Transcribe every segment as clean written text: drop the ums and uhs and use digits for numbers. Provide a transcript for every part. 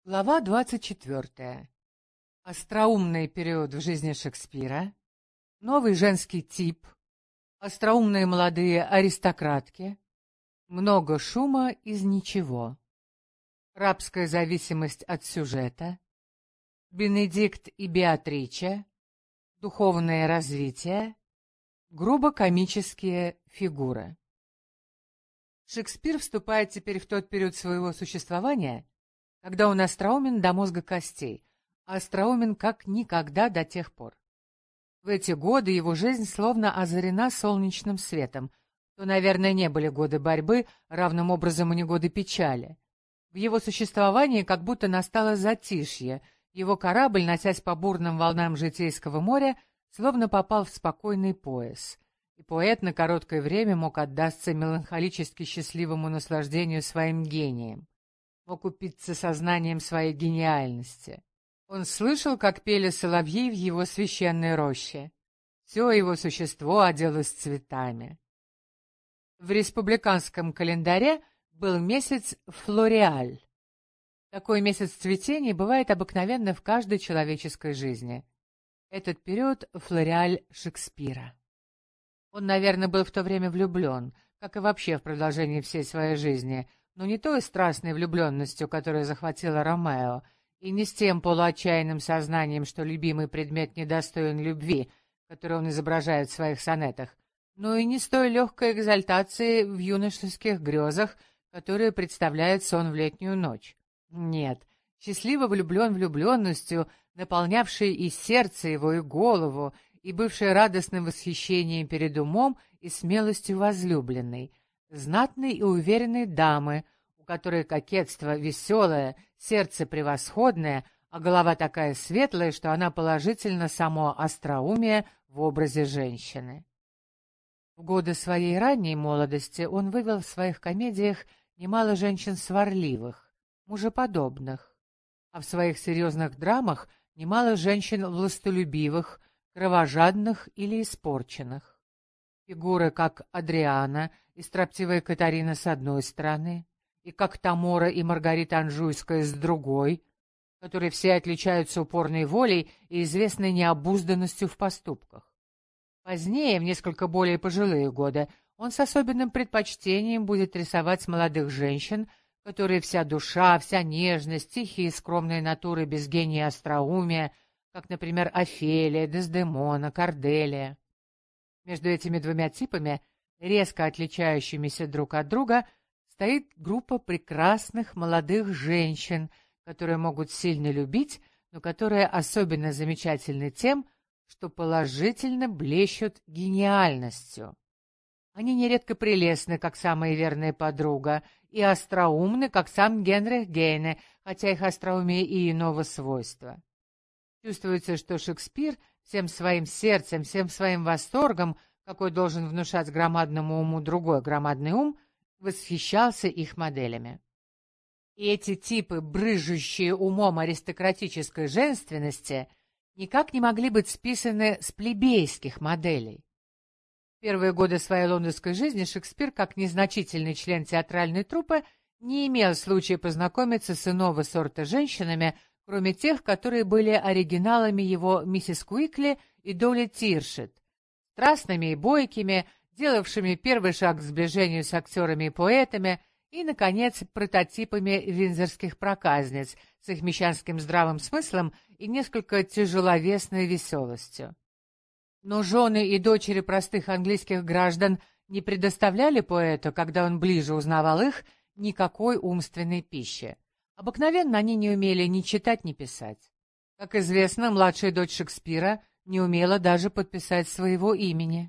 Глава 24. Остроумный период в жизни Шекспира, новый женский тип, остроумные молодые аристократки, много шума из ничего, рабская зависимость от сюжета, Бенедикт и Беатриче, духовное развитие, грубо комические фигуры. Шекспир вступает теперь в тот период своего существования, когда он остроумен до мозга костей, а остроумен как никогда до тех пор. В эти годы его жизнь словно озарена солнечным светом, то, наверное, не были годы борьбы, равным образом и не годы печали. В его существовании как будто настало затишье, его корабль, носясь по бурным волнам житейского моря, словно попал в спокойный пояс, и поэт на короткое время мог отдаться меланхолически счастливому наслаждению своим гением, мог упиться сознанием своей гениальности. Он слышал, как пели соловьи в его священной роще. Все его существо оделось цветами. В республиканском календаре был месяц Флориаль. Такой месяц цветений бывает обыкновенно в каждой человеческой жизни. Этот период — Флориаль Шекспира. Он, наверное, был в то время влюблен, как и вообще в продолжении всей своей жизни, но не той страстной влюбленностью, которая захватила Ромео, и не с тем полуотчаянным сознанием, что любимый предмет недостоин любви, которую он изображает в своих сонетах, но и не с той легкой экзальтацией в юношеских грезах, которые представляет сон в летнюю ночь. Нет, счастливо влюблен влюбленностью, наполнявшей и сердце его, и голову, и бывшей радостным восхищением перед умом и смелостью возлюбленной, знатной и уверенной дамы, у которой кокетство веселое, сердце превосходное, а голова такая светлая, что она положительно само остроумие в образе женщины. В годы своей ранней молодости он вывел в своих комедиях немало женщин сварливых, мужеподобных, а в своих серьезных драмах немало женщин властолюбивых, кровожадных или испорченных. Фигуры, как Адриана и строптивая Катарина с одной стороны, и как Тамора и Маргарита Анжуйская с другой, которые все отличаются упорной волей и известной необузданностью в поступках. Позднее, в несколько более пожилые годы, он с особенным предпочтением будет рисовать молодых женщин, которые вся душа, вся нежность, тихие и скромные натуры без гения и остроумия, как, например, Офелия, Дездемона, Корделия. Между этими двумя типами, резко отличающимися друг от друга, стоит группа прекрасных молодых женщин, которые могут сильно любить, но которые особенно замечательны тем, что положительно блещут гениальностью. Они нередко прелестны, как самая верная подруга, и остроумны, как сам Генрих Гейне, хотя их остроумие и иного свойства. Чувствуется, что Шекспир всем своим сердцем, всем своим восторгом, какой должен внушать громадному уму другой громадный ум, восхищался их моделями. И эти типы, брызжущие умом аристократической женственности, никак не могли быть списаны с плебейских моделей. В первые годы своей лондонской жизни Шекспир, как незначительный член театральной труппы, не имел случая познакомиться с иного сорта женщинами, кроме тех, которые были оригиналами его миссис Куикли и Долли Тиршет, страстными и бойкими, делавшими первый шаг к сближению с актерами и поэтами, и, наконец, прототипами виндзорских проказниц с их мещанским здравым смыслом и несколько тяжеловесной веселостью. Но жены и дочери простых английских граждан не предоставляли поэту, когда он ближе узнавал их, никакой умственной пищи. Обыкновенно они не умели ни читать, ни писать. Как известно, младшая дочь Шекспира не умела даже подписать своего имени.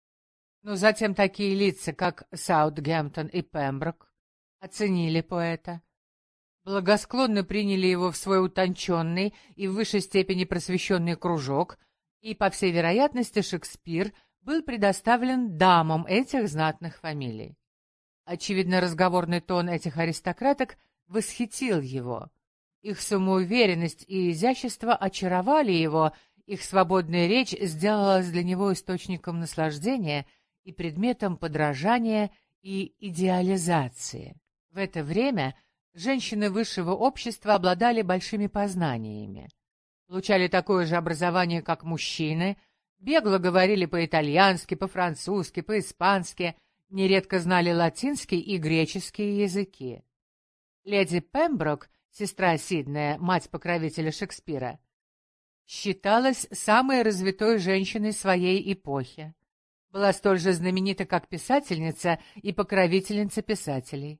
Но затем такие лица, как Саутгемптон и Пемброк, оценили поэта, благосклонно приняли его в свой утонченный и в высшей степени просвещенный кружок, и, по всей вероятности, Шекспир был предоставлен дамам этих знатных фамилий. Очевидно, разговорный тон этих аристократок восхитил его. Их самоуверенность и изящество очаровали его, их свободная речь сделалась для него источником наслаждения и предметом подражания и идеализации. В это время женщины высшего общества обладали большими познаниями, получали такое же образование, как мужчины, бегло говорили по-итальянски, по-французски, по-испански, нередко знали латинский и греческий языки. Леди Пемброк, сестра Сиднея, мать покровителя Шекспира, считалась самой развитой женщиной своей эпохи. Была столь же знаменита, как писательница и покровительница писателей.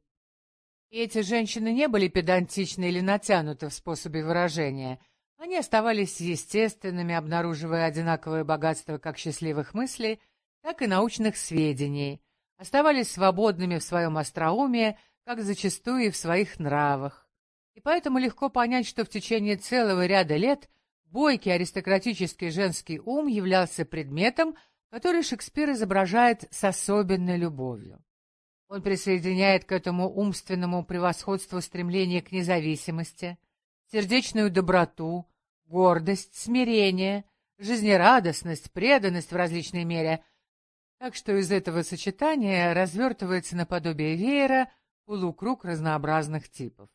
И эти женщины не были педантичны или натянуты в способе выражения. Они оставались естественными, обнаруживая одинаковое богатство как счастливых мыслей, так и научных сведений, оставались свободными в своем остроумии, как зачастую и в своих нравах. И поэтому легко понять, что в течение целого ряда лет бойкий аристократический женский ум являлся предметом, который Шекспир изображает с особенной любовью. Он присоединяет к этому умственному превосходству стремление к независимости, сердечную доброту, гордость, смирение, жизнерадостность, преданность в различной мере, так что из этого сочетания развертывается наподобие веера полукруг разнообразных типов.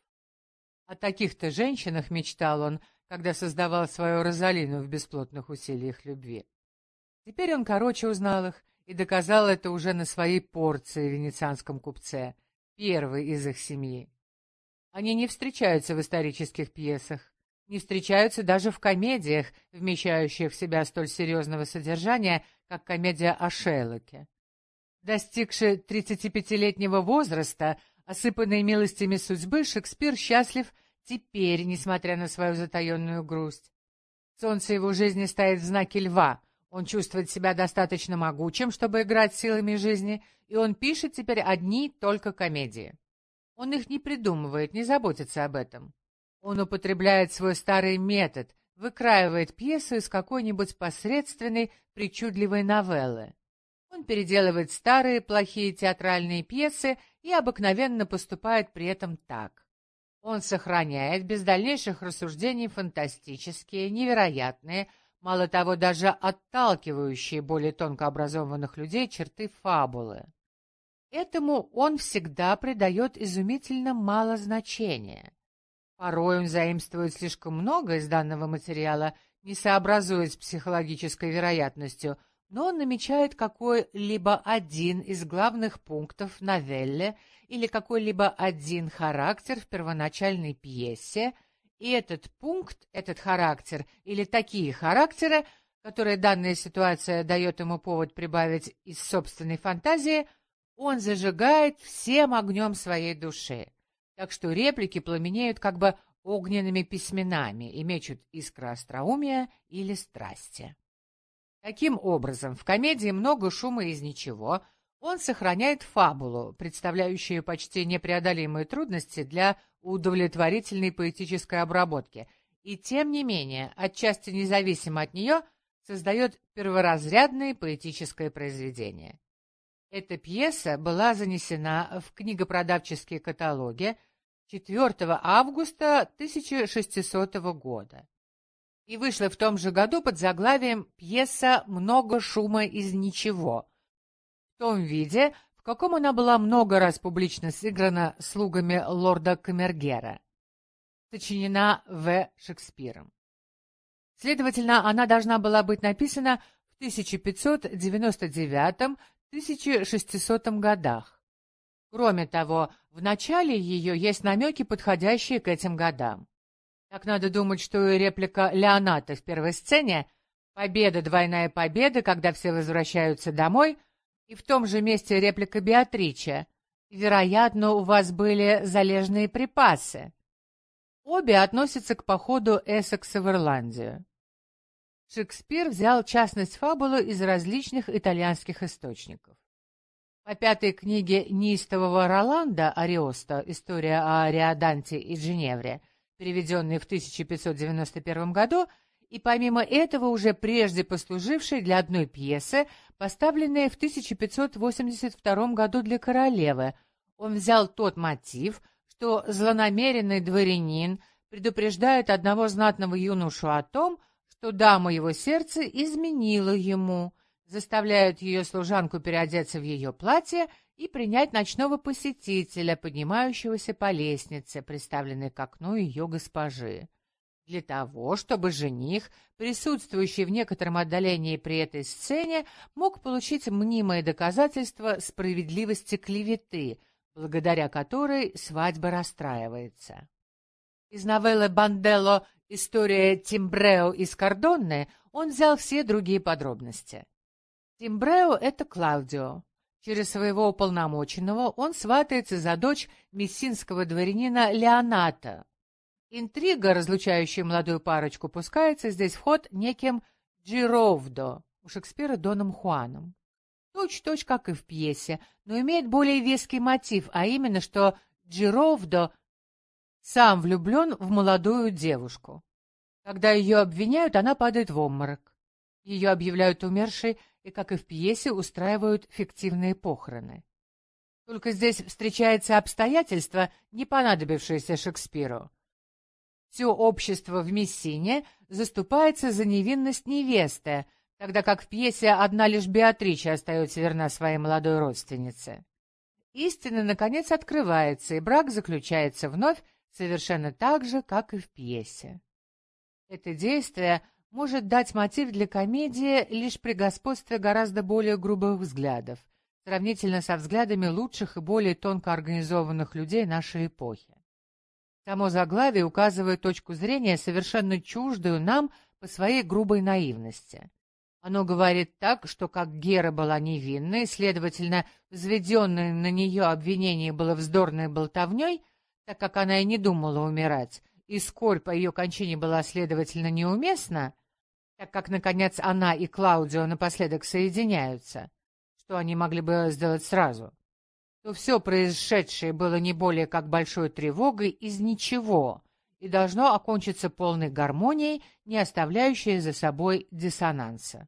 О таких-то женщинах мечтал он, когда создавал свою Розалину в бесплотных усилиях любви. Теперь он короче узнал их и доказал это уже на своей порции в венецианском купце, первой из их семьи. Они не встречаются в исторических пьесах, не встречаются даже в комедиях, вмещающих в себя столь серьезного содержания, как комедия о Шейлоке. Достигший 35-летнего возраста, осыпанный милостями судьбы, Шекспир счастлив теперь, несмотря на свою затаенную грусть. Солнце его жизни стоит в знаке льва. Он чувствует себя достаточно могучим, чтобы играть силами жизни, и он пишет теперь одни только комедии. Он их не придумывает, не заботится об этом. Он употребляет свой старый метод, выкраивает пьесу из какой-нибудь посредственной, причудливой новеллы. Он переделывает старые плохие театральные пьесы и обыкновенно поступает при этом так. Он сохраняет без дальнейших рассуждений фантастические, невероятные, мало того, даже отталкивающие более тонко образованных людей черты фабулы. Этому он всегда придает изумительно мало значения. Порой он заимствует слишком много из данного материала, не сообразуясь с психологической вероятностью, но он намечает какой-либо один из главных пунктов в новелле или какой-либо один характер в первоначальной пьесе, и этот пункт, этот характер или такие характеры, которые данная ситуация дает ему повод прибавить из собственной фантазии, он зажигает всем огнем своей души, так что реплики пламенеют как бы огненными письменами и мечут искры остроумия или страсти. Таким образом, в комедии «Много шума из ничего» он сохраняет фабулу, представляющую почти непреодолимые трудности для удовлетворительной поэтической обработки, и тем не менее, отчасти независимо от нее, создает перворазрядное поэтическое произведение. Эта пьеса была занесена в книгопродавческие каталоги 4 августа 1600 года и вышла в том же году под заглавием «Пьеса «Много шума из ничего», в том виде, в каком она была много раз публично сыграна слугами лорда Камергера, сочинена В. Шекспиром. Следовательно, она должна была быть написана в 1599-1600 годах. Кроме того, в начале ее есть намеки, подходящие к этим годам. Так надо думать, что и реплика Леоната в первой сцене «Победа, двойная победа, когда все возвращаются домой», и в том же месте реплика Беатриче «Вероятно, у вас были залежные припасы». Обе относятся к походу Эссекса в Ирландию. Шекспир взял частность фабулы из различных итальянских источников. По пятой книге неистового Роланда Ариоста «История о Риоданте и Джиневре», переведенной в 1591 году, и помимо этого уже прежде послужившей для одной пьесы, поставленной в 1582 году для королевы, он взял тот мотив, что злонамеренный дворянин предупреждает одного знатного юношу о том, что дама его сердца изменила ему, заставляет ее служанку переодеться в ее платье и принять ночного посетителя, поднимающегося по лестнице, приставленной к окну ее госпожи, для того, чтобы жених, присутствующий в некотором отдалении при этой сцене, мог получить мнимое доказательство справедливости клеветы, благодаря которой свадьба расстраивается. Из новеллы Банделло «История Тимбрео из Кардонне» он взял все другие подробности. Тимбрео — это Клаудио. Через своего уполномоченного он сватается за дочь мессинского дворянина Леоната. Интрига, разлучающая молодую парочку, пускается здесь в ход неким Джировдо, у Шекспира Доном Хуаном. Точь-в-точь, как и в пьесе, но имеет более веский мотив, а именно, что Джировдо сам влюблен в молодую девушку. Когда ее обвиняют, она падает в обморок. Ее объявляют умершей и, как и в пьесе, устраивают фиктивные похороны. Только здесь встречается обстоятельство, не понадобившееся Шекспиру. Все общество в Мессине заступается за невинность невесты, тогда как в пьесе одна лишь Беатрича остается верна своей молодой родственнице. Истина, наконец, открывается, и брак заключается вновь совершенно так же, как и в пьесе. Это действие может дать мотив для комедии лишь при господстве гораздо более грубых взглядов, сравнительно со взглядами лучших и более тонко организованных людей нашей эпохи. Само заглавие указывает точку зрения, совершенно чуждую нам по своей грубой наивности. Оно говорит так, что как Гера была невинной, следовательно, взведенное на нее обвинение было вздорной болтовней, так как она и не думала умирать, и скорбь по ее кончине была, следовательно, неуместна, так как, наконец, она и Клаудио напоследок соединяются, что они могли бы сделать сразу, то все происшедшее было не более как большой тревогой из ничего и должно окончиться полной гармонией, не оставляющей за собой диссонанса.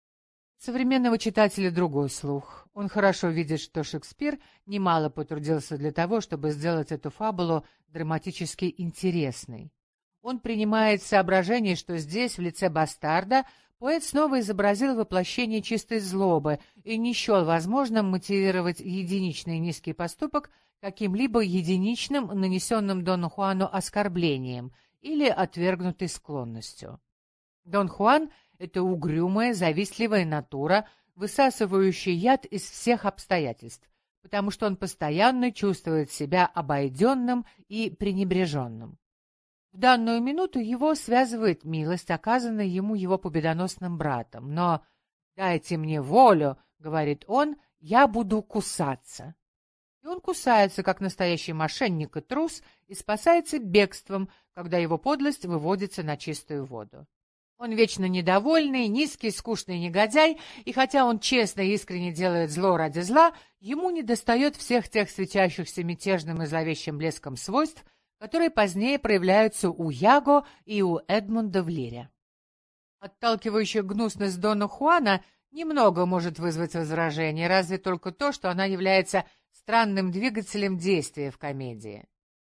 У современного читателя другой слух. Он хорошо видит, что Шекспир немало потрудился для того, чтобы сделать эту фабулу драматически интересной. Он принимает соображение, что здесь, в лице бастарда, поэт снова изобразил воплощение чистой злобы и не счел возможным мотивировать единичный низкий поступок каким-либо единичным, нанесенным Дону Хуану оскорблением или отвергнутой склонностью. Дон Хуан — это угрюмая, завистливая натура, высасывающая яд из всех обстоятельств, потому что он постоянно чувствует себя обойденным и пренебреженным. В данную минуту его связывает милость, оказанная ему его победоносным братом. Но «дайте мне волю», — говорит он, — «я буду кусаться». И он кусается, как настоящий мошенник и трус, и спасается бегством, когда его подлость выводится на чистую воду. Он вечно недовольный, низкий, скучный негодяй, и хотя он честно и искренне делает зло ради зла, ему недостает всех тех светящихся мятежным и зловещим блеском свойств, которые позднее проявляются у Яго и у Эдмунда в Лире. Отталкивающая гнусность Дона Хуана немного может вызвать возражение, разве только то, что она является странным двигателем действия в комедии.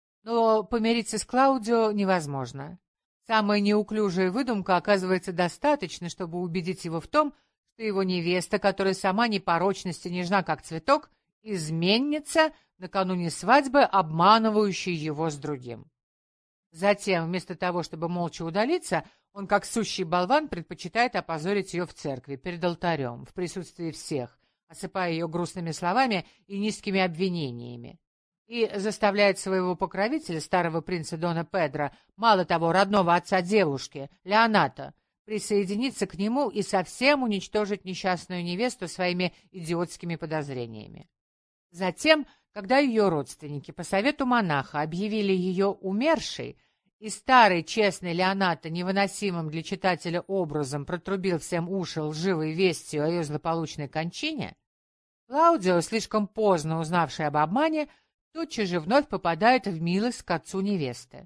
Но помириться с Клаудио невозможно. Самая неуклюжая выдумка оказывается достаточно, чтобы убедить его в том, что его невеста, которая сама непорочности нежна как цветок, изменница, накануне свадьбы, обманывающий его с другим. Затем, вместо того, чтобы молча удалиться, он, как сущий болван, предпочитает опозорить ее в церкви, перед алтарем, в присутствии всех, осыпая ее грустными словами и низкими обвинениями, и заставляет своего покровителя, старого принца Дона Педро, мало того, родного отца девушки, Леоната, присоединиться к нему и совсем уничтожить несчастную невесту своими идиотскими подозрениями. Затем, когда ее родственники по совету монаха объявили ее умершей, и старый честный Леонато невыносимым для читателя образом протрубил всем уши лживой вестью о ее злополучной кончине, Клаудио, слишком поздно узнавший об обмане, тотчас же вновь попадает в милость к отцу невесты.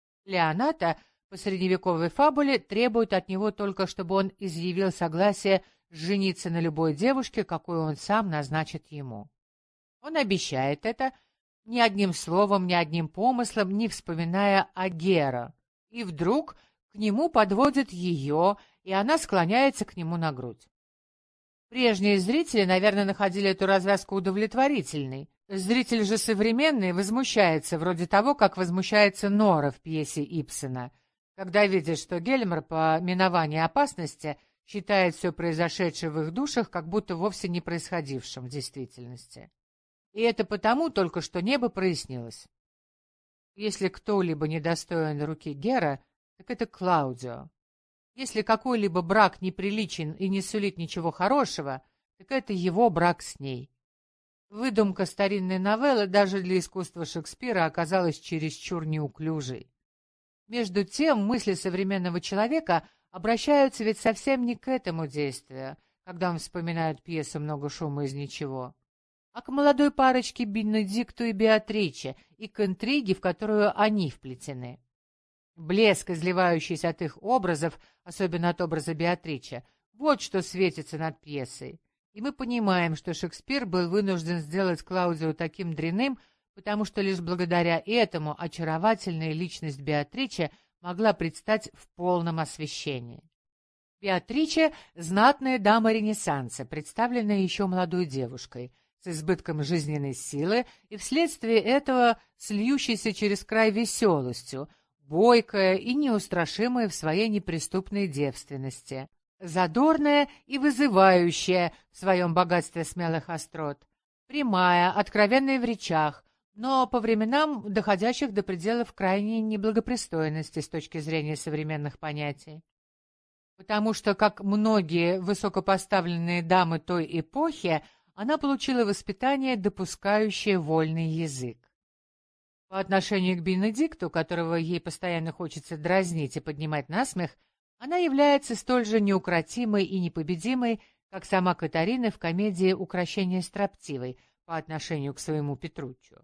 Леонато по средневековой фабуле требует от него только, чтобы он изъявил согласие жениться на любой девушке, какую он сам назначит ему. Он обещает это, ни одним словом, ни одним помыслом, не вспоминая о Геро, и вдруг к нему подводят ее, и она склоняется к нему на грудь. Прежние зрители, наверное, находили эту развязку удовлетворительной. Зритель же современный возмущается, вроде того, как возмущается Нора в пьесе Ибсена, когда видит, что Гельмер по миновании опасности считает все произошедшее в их душах как будто вовсе не происходившим в действительности. И это потому только, что небо прояснилось. Если кто-либо недостоин руки Гера, так это Клаудио. Если какой-либо брак неприличен и не сулит ничего хорошего, так это его брак с ней. Выдумка старинной новеллы даже для искусства Шекспира оказалась чересчур неуклюжей. Между тем, мысли современного человека обращаются ведь совсем не к этому действию, когда он вспоминает пьесу «Много шума из ничего», а к молодой парочке Бенедикту и Беатриче и к интриге, в которую они вплетены. Блеск, изливающийся от их образов, особенно от образа Беатриче, вот что светится над пьесой. И мы понимаем, что Шекспир был вынужден сделать Клаудио таким дрянным, потому что лишь благодаря этому очаровательная личность Беатриче могла предстать в полном освещении. Беатриче — знатная дама Ренессанса, представленная еще молодой девушкой, с избытком жизненной силы и вследствие этого с льющейся через край веселостью, бойкая и неустрашимая в своей неприступной девственности, задорная и вызывающая в своем богатстве смелых острот, прямая, откровенная в речах, но по временам доходящих до пределов крайней неблагопристойности с точки зрения современных понятий. Потому что, как многие высокопоставленные дамы той эпохи, она получила воспитание, допускающее вольный язык. По отношению к Бенедикту, которого ей постоянно хочется дразнить и поднимать на смех, она является столь же неукротимой и непобедимой, как сама Катарина в комедии «Укрощение строптивой» по отношению к своему Петруччо.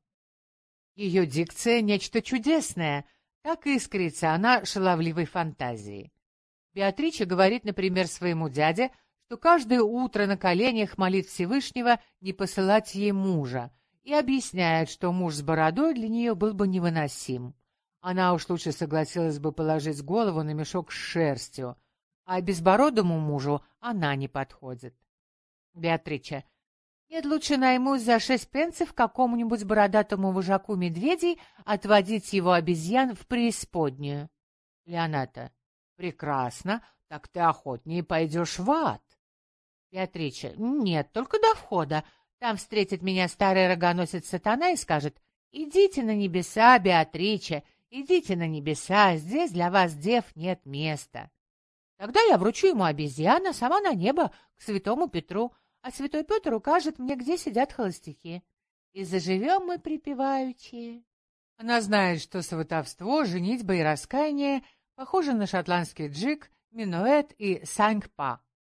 Ее дикция — нечто чудесное, так и искрится она шаловливой фантазией. Беатриче говорит, например, своему дяде, что каждое утро на коленях молит Всевышнего не посылать ей мужа, и объясняет, что муж с бородой для нее был бы невыносим. Она уж лучше согласилась бы положить голову на мешок с шерстью, а безбородому мужу она не подходит. Беатриче: нет, лучше наймусь за 6 пенсов какому-нибудь бородатому вожаку медведей отводить его обезьян в преисподнюю. Леоната: прекрасно, так ты охотнее пойдешь в ад. Беатриче: нет, только до входа. Там встретит меня старый рогоносец сатана и скажет: идите на небеса, Беатриче, идите на небеса, здесь для вас, дев, нет места. Тогда я вручу ему обезьяна, сама на небо, к святому Петру, а святой Петр укажет мне, где сидят холостяки. И заживем мы припеваючи. Она знает, что сватовство, женитьба и раскаяние похожи на шотландский джиг, минуэт и саньк-па.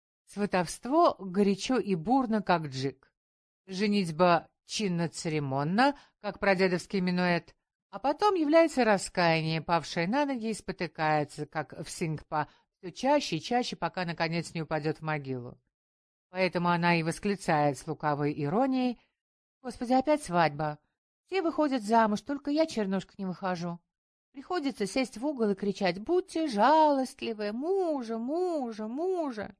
Сватовство горячо и бурно, как джиг. Женитьба чинно-церемонно, как прадедовский минуэт, а потом является раскаяние, павшее на ноги и спотыкается, как в синг-па, все чаще и чаще, пока, наконец, не упадет в могилу. Поэтому она и восклицает с лукавой иронией: «Господи, опять свадьба! Все выходят замуж, только я, чернушка, не выхожу. Приходится сесть в угол и кричать: будьте жалостливы, мужа, мужа, мужа!»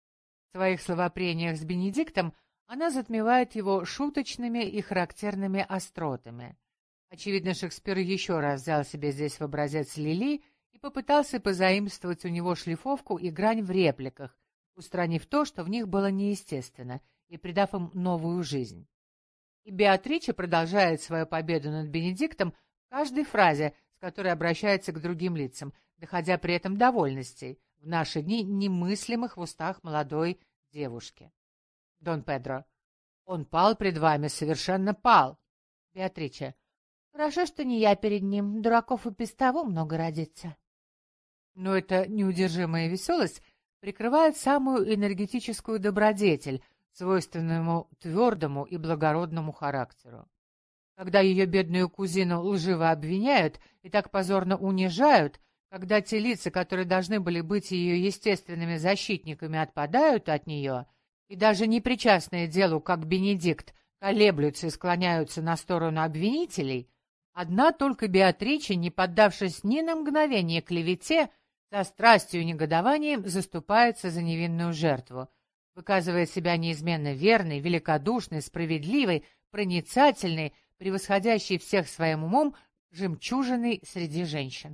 В своих словопрениях с Бенедиктом она затмевает его шуточными и характерными остротами. Очевидно, Шекспир еще раз взял себе здесь в образец Лили и попытался позаимствовать у него шлифовку и грань в репликах, устранив то, что в них было неестественно, и придав им новую жизнь. И Беатриче продолжает свою победу над Бенедиктом в каждой фразе, с которой обращается к другим лицам, доходя при этом до вольностей, в наши дни немыслимых в устах молодой девушки. Дон Педро: он пал пред вами, совершенно пал. Беатриче: хорошо, что не я перед ним, дураков и без того много родится. Но эта неудержимая веселость прикрывает самую энергетическую добродетель, свойственному твердому и благородному характеру. Когда ее бедную кузину лживо обвиняют и так позорно унижают, когда те лица, которые должны были быть ее естественными защитниками, отпадают от нее, и даже непричастные делу, как Бенедикт, колеблются и склоняются на сторону обвинителей, одна только Беатриче, не поддавшись ни на мгновение клевете, со страстью и негодованием заступается за невинную жертву, выказывая себя неизменно верной, великодушной, справедливой, проницательной, превосходящей всех своим умом, жемчужиной среди женщин.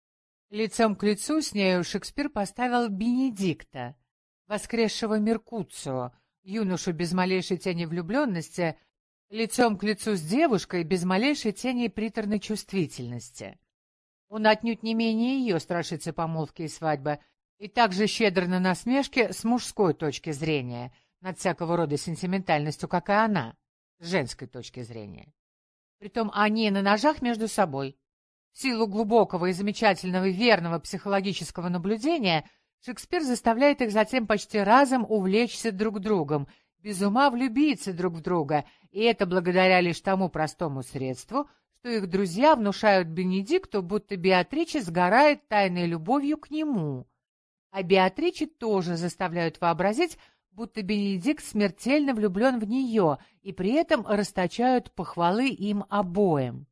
Лицом к лицу с нею Шекспир поставил Бенедикта, воскресшего Меркуцио, юношу без малейшей тени влюбленности, лицом к лицу с девушкой без малейшей тени приторной чувствительности. Он отнюдь не менее ее страшится помолвки и свадьбы, и также щедр на насмешки с мужской точки зрения, над всякого рода сентиментальностью, как и она, с женской точки зрения. Притом они на ножах между собой. В силу глубокого и замечательного и верного психологического наблюдения Шекспир заставляет их затем почти разом увлечься друг другом, без ума влюбиться друг в друга, и это благодаря лишь тому простому средству, что их друзья внушают Бенедикту, будто Беатриче сгорает тайной любовью к нему, а Беатриче тоже заставляют вообразить, будто Бенедикт смертельно влюблен в нее, и при этом расточают похвалы им обоим.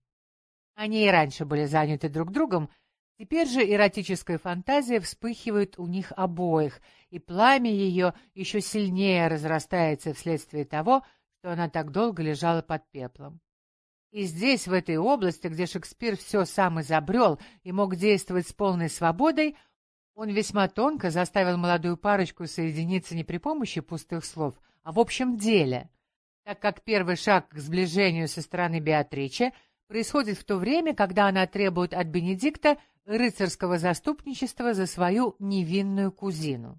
Они и раньше были заняты друг другом, теперь же эротическая фантазия вспыхивает у них обоих, и пламя ее еще сильнее разрастается вследствие того, что она так долго лежала под пеплом. И здесь, в этой области, где Шекспир все сам изобрел и мог действовать с полной свободой, он весьма тонко заставил молодую парочку соединиться не при помощи пустых слов, а в общем деле, так как первый шаг к сближению со стороны Беатриче происходит в то время, когда она требует от Бенедикта рыцарского заступничества за свою невинную кузину.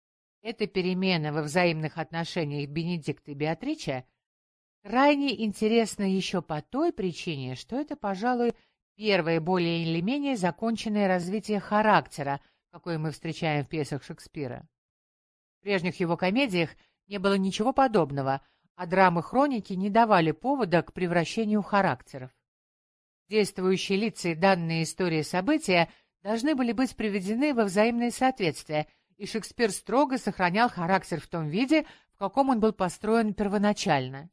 Эта перемена во взаимных отношениях Бенедикта и Беатриче крайне интересна еще по той причине, что это, пожалуй, первое более или менее законченное развитие характера, какое мы встречаем в пьесах Шекспира. В прежних его комедиях не было ничего подобного, а драмы-хроники не давали повода к превращению характеров. Действующие лица и данные истории события должны были быть приведены во взаимное соответствие, и Шекспир строго сохранял характер в том виде, в каком он был построен первоначально.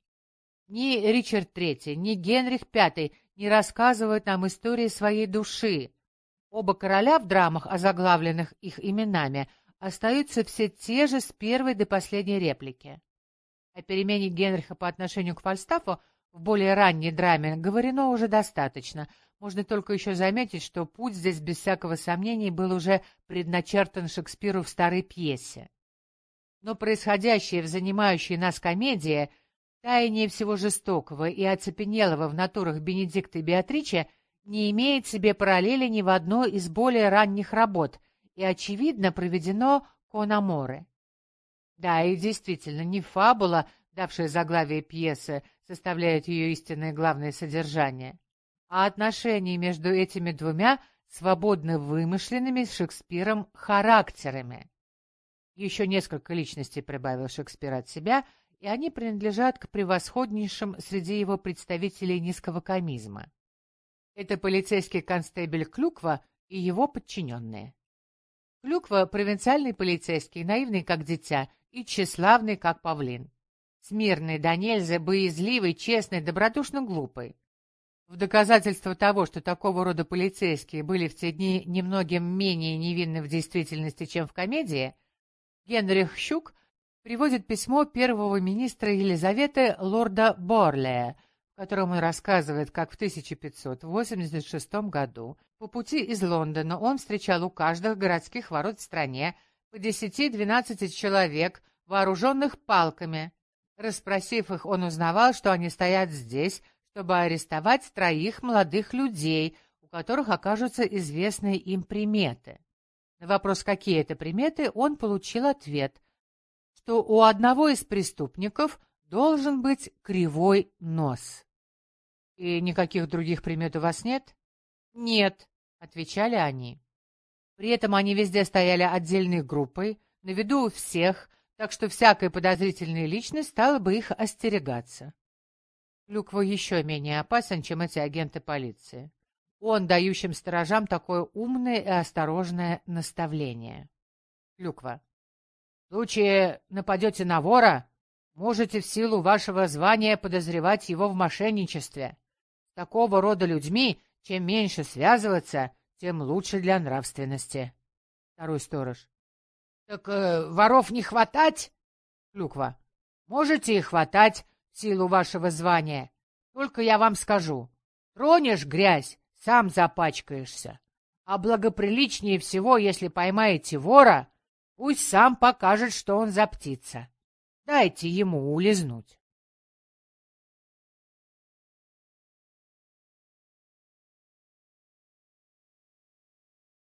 Ни Ричард III, ни Генрих V не рассказывают нам истории своей души. Оба короля в драмах, озаглавленных их именами, остаются все те же с первой до последней реплики. О перемене Генриха по отношению к Фальстафу в более ранней драме говорено уже достаточно. Можно только еще заметить, что путь здесь без всякого сомнения был уже предначертан Шекспиру в старой пьесе. Но происходящее в занимающей нас комедии, таяние всего жестокого и оцепенелого в натурах Бенедикта и Беатриче не имеет себе параллели ни в одной из более ранних работ и, очевидно, проведено кон аморе. Да, и действительно, не фабула, давшая заглавие пьесы, составляет ее истинное главное содержание, а отношения между этими двумя свободно вымышленными Шекспиром характерами. Еще несколько личностей прибавил Шекспир от себя, и они принадлежат к превосходнейшим среди его представителей низкого комизма. Это полицейский констебль Клюква и его подчиненные. Клюква — провинциальный полицейский, наивный как дитя и тщеславный как павлин. Смирный да нельзя, боязливый, честный, добродушно глупый. В доказательство того, что такого рода полицейские были в те дни немногим менее невинны в действительности, чем в комедии, Генрих Щук приводит письмо первого министра Елизаветы лорда Борлея, в котором он рассказывает, как в 1586 году по пути из Лондона он встречал у каждых городских ворот в стране по 10-12 человек, вооруженных палками. Расспросив их, он узнавал, что они стоят здесь, чтобы арестовать 3 молодых людей, у которых окажутся известные им приметы. На вопрос, какие это приметы, он получил ответ, что у одного из преступников должен быть кривой нос. «И никаких других примет у вас нет?» «Нет», — отвечали они. При этом они везде стояли отдельной группой, на виду у всех, так что всякая подозрительная личность стала бы их остерегаться. Клюква еще менее опасен, чем эти агенты полиции. Он, дающим сторожам такое умное и осторожное наставление. Клюква. В случае нападете на вора, можете в силу вашего звания подозревать его в мошенничестве. С такого рода людьми, чем меньше связываться, тем лучше для нравственности. Второй сторож. Так воров не хватать? Клюква. Можете и хватать в силу вашего звания. Только я вам скажу, тронешь грязь, сам запачкаешься. А благоприличнее всего, если поймаете вора, пусть сам покажет, что он за птица. Дайте ему улизнуть.